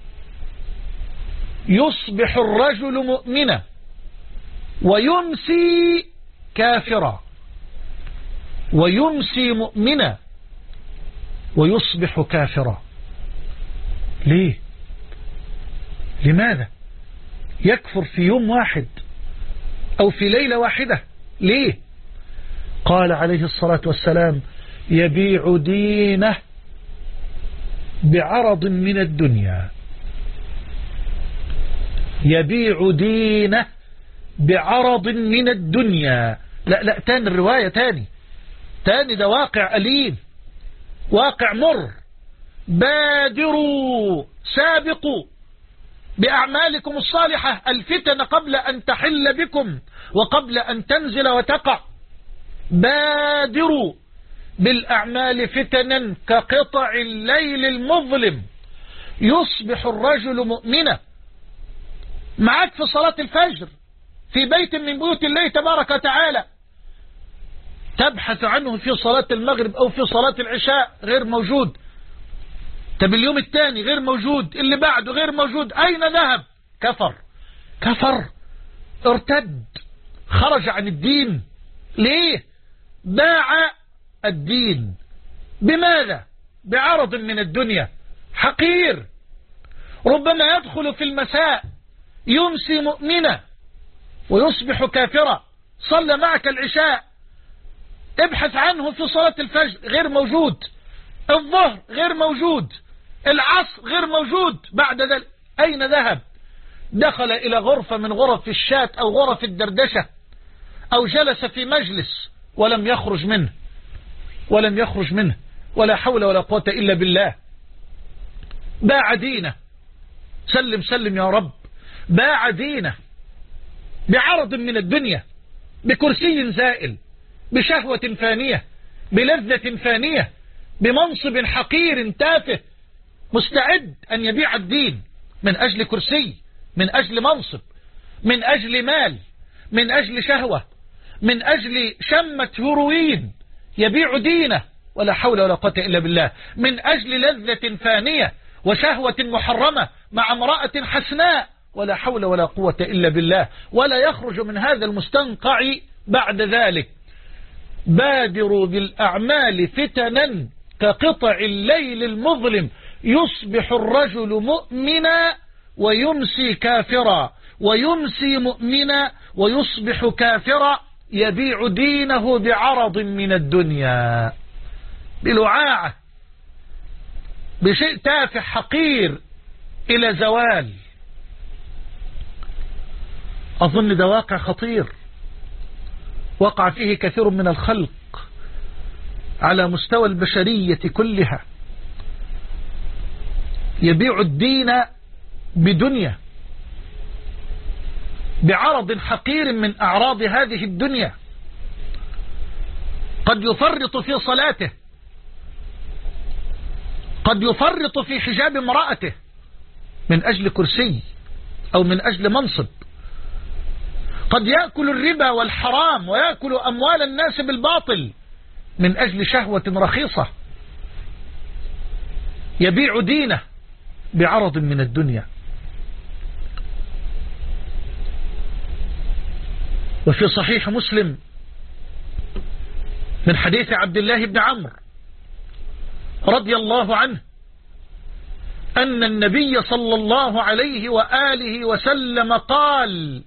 يصبح الرجل مؤمنا ويمسي كافرا، ويمسي مؤمنا ويصبح كافرا. ليه؟ لماذا يكفر في يوم واحد أو في ليلة واحدة؟ ليه؟ قال عليه الصلاة والسلام: يبيع دينه بعرض من الدنيا، يبيع دينه بعرض من الدنيا. لا لا تاني الرواية، تاني تاني ده واقع أليم، واقع مر. بادروا سابقوا بأعمالكم الصالحة الفتن قبل أن تحل بكم وقبل أن تنزل وتقع. بادروا بالأعمال فتنا كقطع الليل المظلم، يصبح الرجل مؤمنا. معك في صلاة الفجر في بيت من بيوت الله تبارك وتعالى، تبحث عنه في صلاة المغرب أو في صلاة العشاء، غير موجود. طب اليوم الثاني غير موجود، اللي بعده غير موجود. أين ذهب؟ كفر، كفر، ارتد، خرج عن الدين. ليه؟ باع الدين. بماذا؟ بعرض من الدنيا حقير. ربما يدخل في المساء يمسي مؤمنا ويصبح كافرا. صلى معك العشاء، ابحث عنه في صلاة الفجر، غير موجود. الظهر غير موجود، العصر غير موجود. بعد ذلك أين ذهب؟ دخل إلى غرفة من غرف الشاة أو غرف الدردشة، أو جلس في مجلس ولم يخرج منه، ولم يخرج منه، ولا حول ولا قوة إلا بالله. باع دينه، سلم سلم يا رب. باع دينه بعرض من الدنيا، بكرسي زائل، بشهوة فانية، بلذة فانية، بمنصب حقير تافه، مستعد أن يبيع الدين من أجل كرسي، من أجل منصب، من أجل مال، من أجل شهوة، من أجل شمة هيروين. يبيع دينه ولا حول ولا قوة إلا بالله، من أجل لذة فانية وشهوة محرمة مع امرأة حسناء، ولا حول ولا قوة إلا بالله، ولا يخرج من هذا المستنقع بعد ذلك. بادروا بالأعمال فتنا كقطع الليل المظلم، يصبح الرجل مؤمنا ويمسي كافرا، ويمسي مؤمنا ويصبح كافرا. يبيع دينه بعرض من الدنيا، بلعاعة، بشيء تافه حقير إلى زوال. أظن ده واقع خطير وقع فيه كثير من الخلق على مستوى البشرية كلها. يبيع الدين بدنيا، بعرض حقير من أعراض هذه الدنيا. قد يفرط في صلاته، قد يفرط في حجاب امرأته من أجل كرسي أو من أجل منصب. قد يأكل الربا والحرام ويأكل أموال الناس بالباطل من أجل شهوة رخيصة. يبيع دينه بعرض من الدنيا. وفي صحيح مسلم من حديث عبد الله بن عمرو رضي الله عنه أن النبي صلى الله عليه وآله وسلم قال.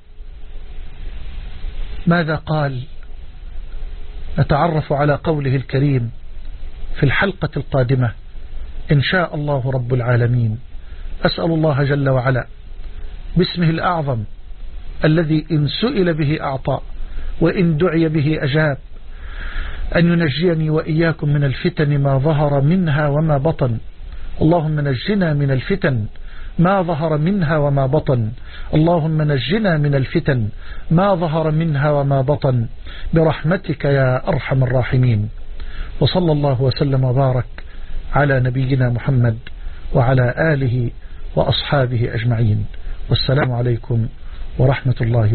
ماذا قال؟ نتعرف على قوله الكريم في الحلقة القادمة إن شاء الله رب العالمين. أسأل الله جل وعلا باسمه الأعظم الذي إن سئل به أعطى وإن دعي به أجاب أن ينجيني وإياكم من الفتن ما ظهر منها وما بطن. اللهم نجنا من الفتن ما ظهر منها وما بطن. اللهم نجنا من الفتن ما ظهر منها وما بطن برحمتك يا أرحم الراحمين. وصلى الله وسلم وبارك على نبينا محمد وعلى آله وأصحابه أجمعين. والسلام عليكم ورحمة الله وبركاته.